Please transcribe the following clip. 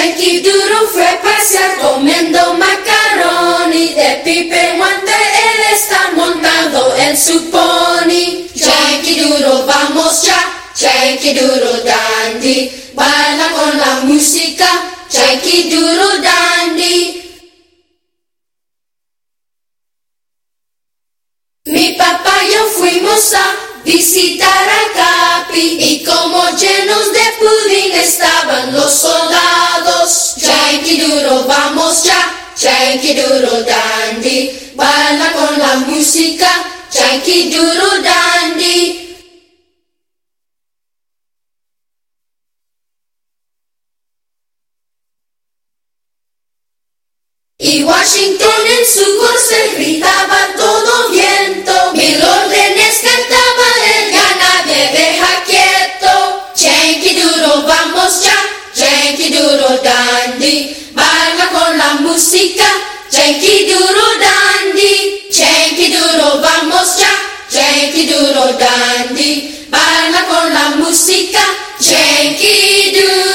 Yankee Doodle fue a pasear comiendo macaroni. De pipe guante él está montado en su pony. Yankee Doodle vamos ya, Yankee Doodle dandy. Baila con la música, Yankee Doodle dandy. Mi papá y yo fuimos a visitar a Capi y como llenos de pudín estaban los soldados. Yankee Doodle vamos ya, Yankee Doodle dandy. Baila con la música, Yankee Doodle dandy. Y Washington en su corcel gritaba todo viento. Mil órdenes cantaba él, ya nadie deja quieto. Yankee Doodle vamos ya, Yankee Doodle dandy. Baila con la música, Yankee Doodle dandy. Yankee Doodle vamos ya, Yankee Doodle dandy. Baila con la música, Yankee Doodle.